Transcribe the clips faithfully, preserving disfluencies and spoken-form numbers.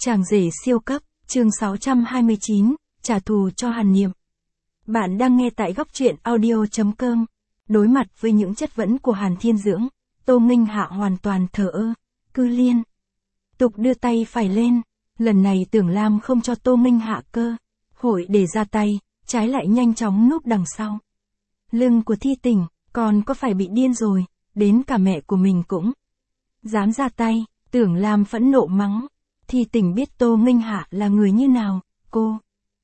Chàng rể siêu cấp, chương sáu trăm hai mươi chín, trả thù cho Hàn Niệm. Bạn đang nghe tại góc truyện audio chấm com. Đối mặt với những chất vấn của Hàn Thiên Dưỡng, Tô Nghinh Hạ hoàn toàn thờ ơ, cứ liên tục đưa tay phải lên. Lần này Tưởng Lam không cho Tô Nghinh Hạ cơ hội để ra tay, trái lại nhanh chóng núp đằng sau lưng của Thi Tình. Còn có phải bị điên rồi, đến cả mẹ của mình cũng dám ra tay. Tưởng Lam phẫn nộ mắng. Thi Tình biết Tô Nghinh Hạ là người như nào, cô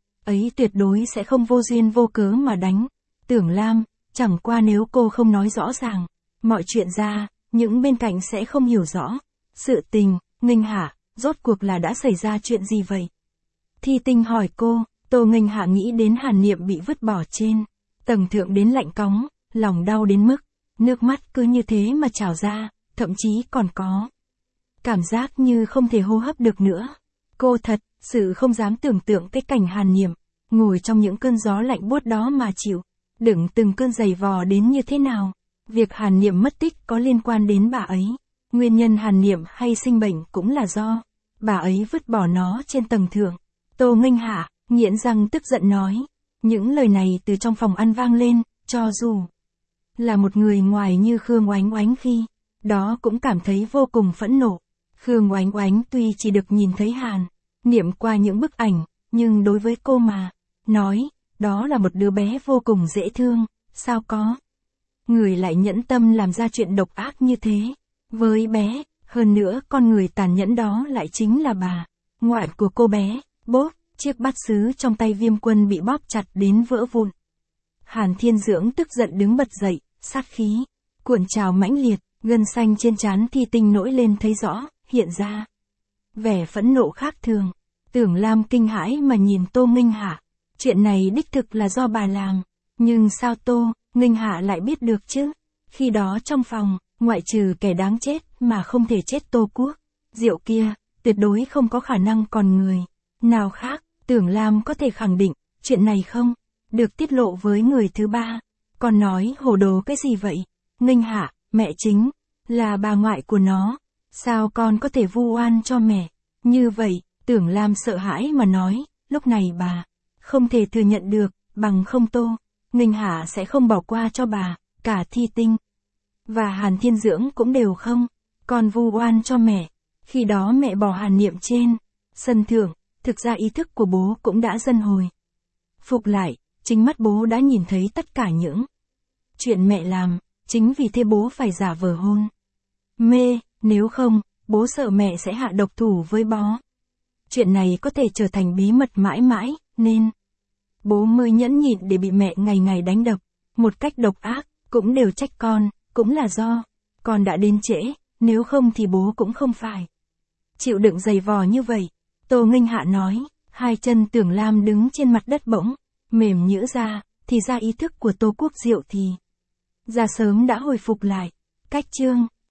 ấy tuyệt đối sẽ không vô duyên vô cớ mà đánh Tưởng Lam, chẳng qua nếu cô không nói rõ ràng mọi chuyện ra, những bên cạnh sẽ không hiểu rõ sự tình. Nghinh Hạ, rốt cuộc là đã xảy ra chuyện gì vậy? Thi Tình hỏi cô. Tô Nghinh Hạ nghĩ đến Hàn Niệm bị vứt bỏ trên tầng thượng đến lạnh cóng, lòng đau đến mức nước mắt cứ như thế mà trào ra, thậm chí còn có cảm giác như không thể hô hấp được nữa. Cô thật sự không dám tưởng tượng cái cảnh Hàn Niệm ngồi trong những cơn gió lạnh buốt đó mà chịu đựng từng cơn giày vò đến như thế nào. Việc Hàn Niệm mất tích có liên quan đến bà ấy. Nguyên nhân Hàn Niệm hay sinh bệnh cũng là do bà ấy vứt bỏ nó trên tầng thượng. Tô Nghinh Hạ nghiến răng tức giận nói. Những lời này từ trong phòng ăn vang lên, cho dù là một người ngoài như Khương Oánh Oánh khi đó cũng cảm thấy vô cùng phẫn nộ. Khương Oánh Oánh tuy chỉ được nhìn thấy Hàn Niệm qua những bức ảnh, nhưng đối với cô mà nói, đó là một đứa bé vô cùng dễ thương. Sao có người lại nhẫn tâm làm ra chuyện độc ác như thế với bé? Hơn nữa con người tàn nhẫn đó lại chính là bà ngoại của cô bé. Bốp, chiếc bát sứ trong tay Viêm Quân bị bóp chặt đến vỡ vụn. Hàn Thiên Dưỡng tức giận đứng bật dậy, sát khí cuộn trào mãnh liệt, gân xanh trên trán Thi Tình nổi lên thấy rõ, hiện ra vẻ phẫn nộ khác thường. Tưởng Lam kinh hãi mà nhìn Tô Nghinh Hạ. Chuyện này đích thực là do bà làm, nhưng sao Tô Nghinh Hạ lại biết được chứ? Khi đó trong phòng, ngoại trừ kẻ đáng chết mà không thể chết Tô Quốc Diệu kia, tuyệt đối không có khả năng còn người nào khác. Tưởng Lam có thể khẳng định, chuyện này không được tiết lộ với người thứ ba. Còn nói hồ đồ cái gì vậy? Nghinh Hạ, mẹ chính là bà ngoại của nó, sao con có thể vu oan cho mẹ như vậy? Tưởng Lam sợ hãi mà nói. Lúc này bà không thể thừa nhận được, bằng không Tô Nghinh Hạ sẽ không bỏ qua cho bà. Cả Thi Tình và Hàn Thiên Dưỡng cũng đều không còn vu oan cho mẹ. Khi đó mẹ bỏ Hàn Niệm trên sân thượng, thực ra ý thức của bố cũng đã dần hồi phục lại. Chính mắt bố đã nhìn thấy tất cả những chuyện mẹ làm, chính vì thế bố phải giả vờ hôn mê, nếu không, bố sợ mẹ sẽ hạ độc thủ với bó. Chuyện này có thể trở thành bí mật mãi mãi, nên bố mới nhẫn nhịn để bị mẹ ngày ngày đánh đập một cách độc ác. Cũng đều trách con, cũng là do con đã đến trễ, nếu không thì bố cũng không phải chịu đựng giày vò như vậy. Tô Nghinh Hạ nói. Hai chân Tưởng Lam đứng trên mặt đất bỗng mềm nhũn ra, thì ra ý thức của Tô Quốc Diệu thì ra sớm đã hồi phục lại. Cách chương